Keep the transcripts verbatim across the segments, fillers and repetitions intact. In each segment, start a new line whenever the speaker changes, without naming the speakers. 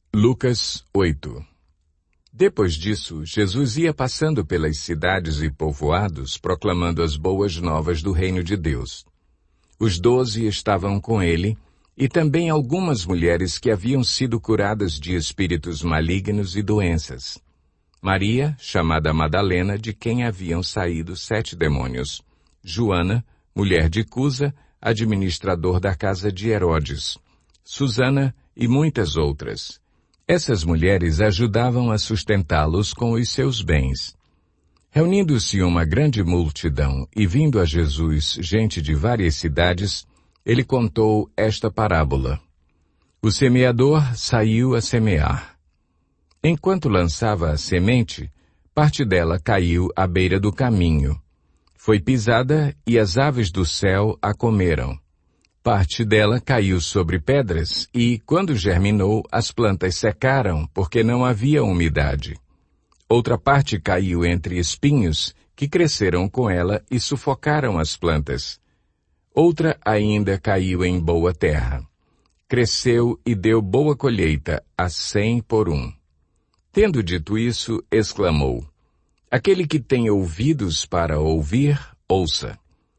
Lucas oito. Depois disso, Jesus ia passando pelas cidades e povoados, proclamando as boas novas do reino de Deus. Os doze estavam com ele, e também algumas mulheres que haviam sido curadas de espíritos malignos e doenças. Maria, chamada Madalena, de quem haviam saído sete demônios. Joana, mulher de Cusa, administrador da casa de Herodes. Susana e muitas outras. Essas mulheres ajudavam a sustentá-los com os seus bens. Reunindo-se uma grande multidão e vindo a Jesus gente de várias cidades, ele contou esta parábola. O semeador saiu a semear. Enquanto lançava a semente, parte dela caiu à beira do caminho. Foi pisada e as aves do céu a comeram. Parte dela caiu sobre pedras e, quando germinou, as plantas secaram porque não havia umidade. Outra parte caiu entre espinhos que cresceram com ela e sufocaram as plantas. Outra ainda caiu em boa terra. Cresceu e deu boa colheita, a cem por um. Tendo dito isso, exclamou, aquele que tem ouvidos para ouvir, ouça.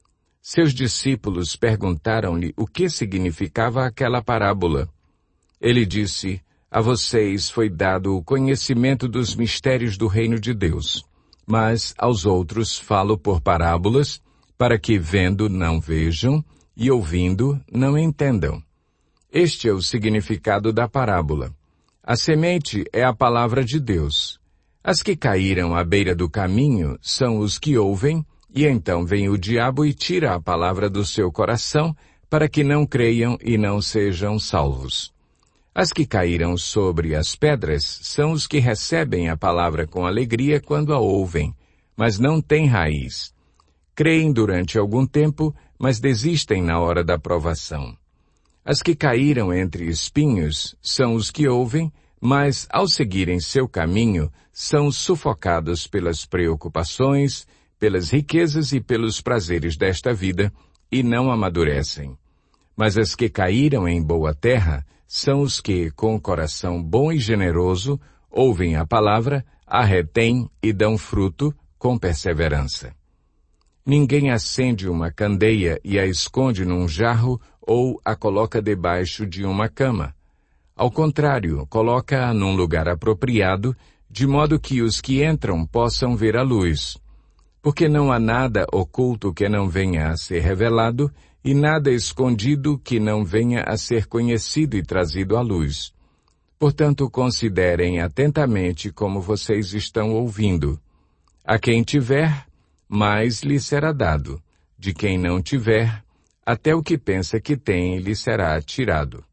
Seus discípulos perguntaram-lhe o que significava aquela parábola. Ele disse, a vocês foi dado o conhecimento dos mistérios do reino de Deus, mas aos outros falo por parábolas, para que vendo não vejam e ouvindo não entendam. Este é o significado da parábola. A semente é a palavra de Deus. As que caíram à beira do caminho são os que ouvem, e então vem o diabo e tira a palavra do seu coração, para que não creiam e não sejam salvos. As que caíram sobre as pedras são os que recebem a palavra com alegria quando a ouvem, mas não têm raiz. Creem durante algum tempo, mas desistem na hora da provação. As que caíram entre espinhos são os que ouvem, mas ao seguirem seu caminho, são sufocados pelas preocupações, pelas riquezas e pelos prazeres desta vida, e não amadurecem. Mas as que caíram em boa terra são os que, com o coração bom e generoso, ouvem a palavra, a retêm e dão fruto com perseverança. Ninguém acende uma candeia e a esconde num jarro ou a coloca debaixo de uma cama. Ao contrário, coloca-a num lugar apropriado, de modo que os que entram possam ver a luz. Porque não há nada oculto que não venha a ser revelado, e nada escondido que não venha a ser conhecido e trazido à luz. Portanto, considerem atentamente como vocês estão ouvindo. A quem tiver, mais lhe será dado. De quem não tiver, até o que pensa que tem lhe será tirado.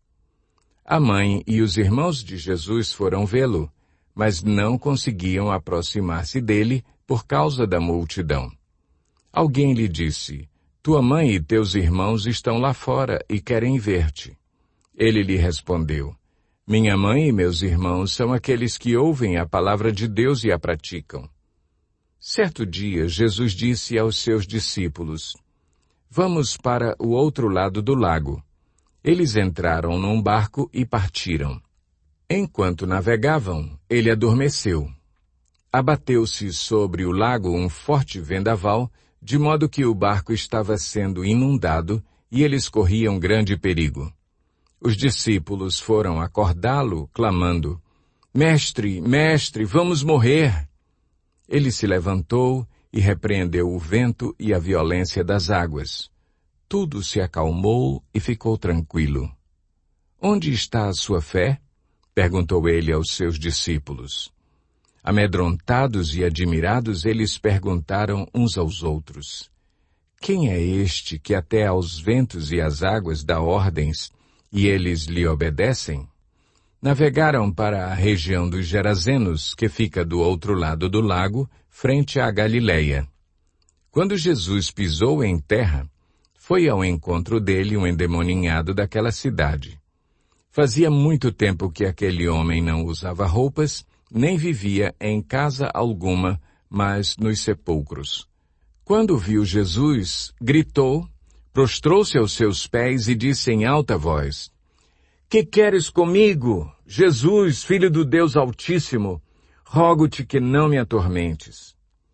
A mãe e os irmãos de Jesus foram vê-lo, mas não conseguiam aproximar-se dele por causa da multidão. Alguém lhe disse, tua mãe e teus irmãos estão lá fora e querem ver-te. Ele lhe respondeu, minha mãe e meus irmãos são aqueles que ouvem a palavra de Deus e a praticam. Certo dia, Jesus disse aos seus discípulos, vamos para o outro lado do lago. Eles entraram num barco e partiram. Enquanto navegavam, ele adormeceu. Abateu-se sobre o lago um forte vendaval, de modo que o barco estava sendo inundado e eles corriam grande perigo. Os discípulos foram acordá-lo, clamando, Mestre, mestre, vamos morrer! Ele se levantou e repreendeu o vento e a violência das águas. Tudo se acalmou e ficou tranquilo. Onde está a sua fé? Perguntou ele aos seus discípulos. Amedrontados e admirados, eles perguntaram uns aos outros, quem é este que até aos ventos e às águas dá ordens, e eles lhe obedecem? Navegaram para a região dos Gerazenos, que fica do outro lado do lago, frente à Galileia. Quando Jesus pisou em terra, foi ao encontro dele um endemoninhado daquela cidade. Fazia muito tempo que aquele homem não usava roupas, nem vivia em casa alguma, mas nos sepulcros. Quando viu Jesus, gritou, prostrou-se aos seus pés e disse em alta voz, Que queres comigo, Jesus, Filho do Deus Altíssimo? Rogo-te que não me atormentes.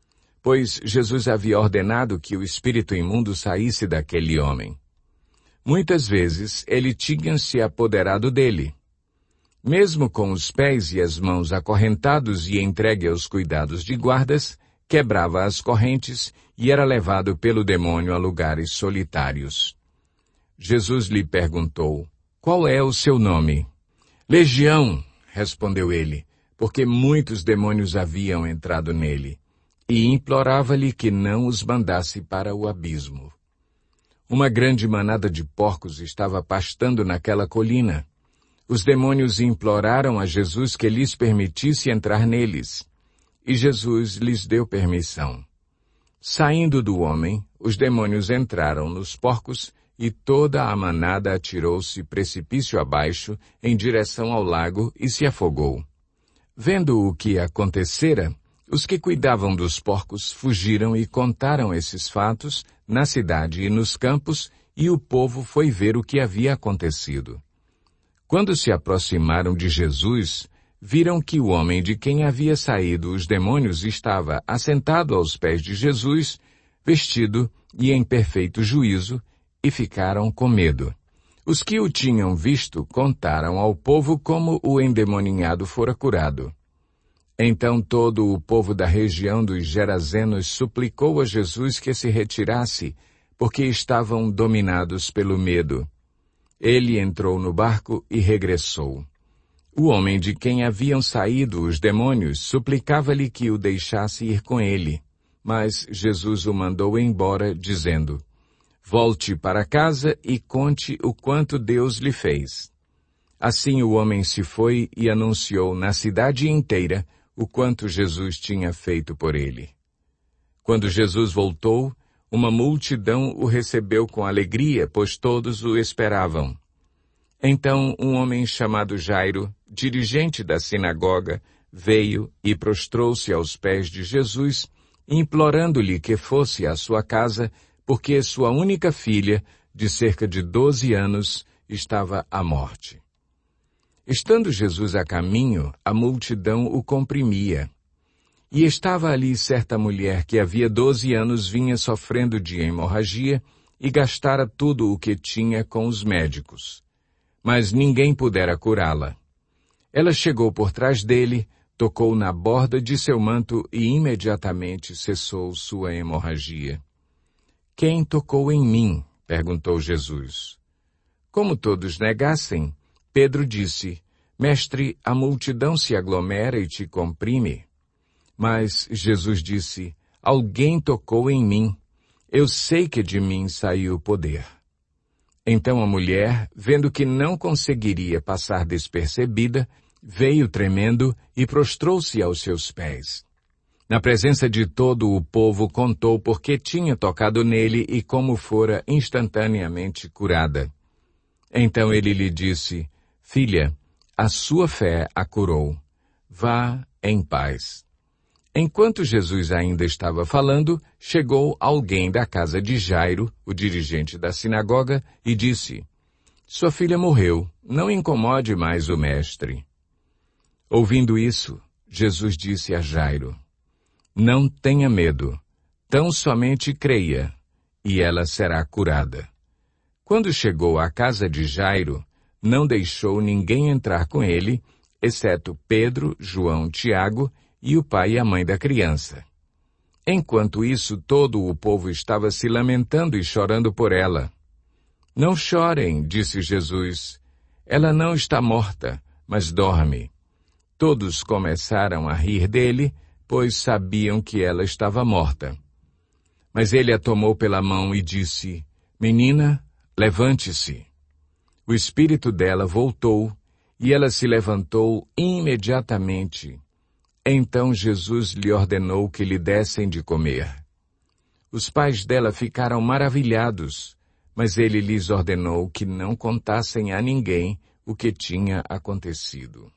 Pois Jesus havia ordenado que o espírito imundo saísse daquele homem. Muitas vezes ele tinha se apoderado dele. Mesmo com os pés e as mãos acorrentados e entregue aos cuidados de guardas, quebrava as correntes e era levado pelo demônio a lugares solitários. Jesus lhe perguntou, qual é o seu nome? Legião, respondeu ele, porque muitos demônios haviam entrado nele, e implorava-lhe que não os mandasse para o abismo. Uma grande manada de porcos estava pastando naquela colina. Os demônios imploraram a Jesus que lhes permitisse entrar neles, e Jesus lhes deu permissão. Saindo do homem, os demônios entraram nos porcos, e toda a manada atirou-se precipício abaixo, em direção ao lago, e se afogou. Vendo o que acontecera, os que cuidavam dos porcos fugiram e contaram esses fatos na cidade e nos campos, e o povo foi ver o que havia acontecido. Quando se aproximaram de Jesus, viram que o homem de quem havia saído os demônios estava assentado aos pés de Jesus, vestido e em perfeito juízo, e ficaram com medo. Os que o tinham visto contaram ao povo como o endemoninhado fora curado. Então todo o povo da região dos Gerazenos suplicou a Jesus que se retirasse, porque estavam dominados pelo medo. Ele entrou no barco e regressou. O homem de quem haviam saído os demônios suplicava-lhe que o deixasse ir com ele, mas Jesus o mandou embora, dizendo, volte para casa e conte o quanto Deus lhe fez. Assim o homem se foi e anunciou na cidade inteira o quanto Jesus tinha feito por ele. Quando Jesus voltou, uma multidão o recebeu com alegria, pois todos o esperavam. Então um homem chamado Jairo, dirigente da sinagoga, veio e prostrou-se aos pés de Jesus, implorando-lhe que fosse à sua casa, porque sua única filha, de cerca de doze anos, estava à morte. Estando Jesus a caminho, a multidão o comprimia. E estava ali certa mulher que havia doze anos vinha sofrendo de hemorragia e gastara tudo o que tinha com os médicos. Mas ninguém pudera curá-la. Ela chegou por trás dele, tocou na borda de seu manto e imediatamente cessou sua hemorragia. Quem tocou em mim? Perguntou Jesus. Como todos negassem, Pedro disse, Mestre, a multidão se aglomera e te comprime. Mas Jesus disse, alguém tocou em mim. Eu sei que de mim saiu o poder. Então a mulher, vendo que não conseguiria passar despercebida, veio tremendo e prostrou-se aos seus pés. Na presença de todo o povo contou por que tinha tocado nele e como fora instantaneamente curada. Então ele lhe disse, Filha, a sua fé a curou. Vá em paz. Enquanto Jesus ainda estava falando, chegou alguém da casa de Jairo, o dirigente da sinagoga, e disse, Sua filha morreu, não incomode mais o mestre. Ouvindo isso, Jesus disse a Jairo, Não tenha medo, tão somente creia, e ela será curada. Quando chegou à casa de Jairo, não deixou ninguém entrar com ele, exceto Pedro, João, Tiago e o pai e a mãe da criança. Enquanto isso, todo o povo estava se lamentando e chorando por ela. Não chorem, disse Jesus. Ela não está morta, mas dorme. Todos começaram a rir dele, pois sabiam que ela estava morta. Mas ele a tomou pela mão e disse, Menina, levante-se. O espírito dela voltou, e ela se levantou imediatamente. Então Jesus lhe ordenou que lhe dessem de comer. Os pais dela ficaram maravilhados, mas ele lhes ordenou que não contassem a ninguém o que tinha acontecido.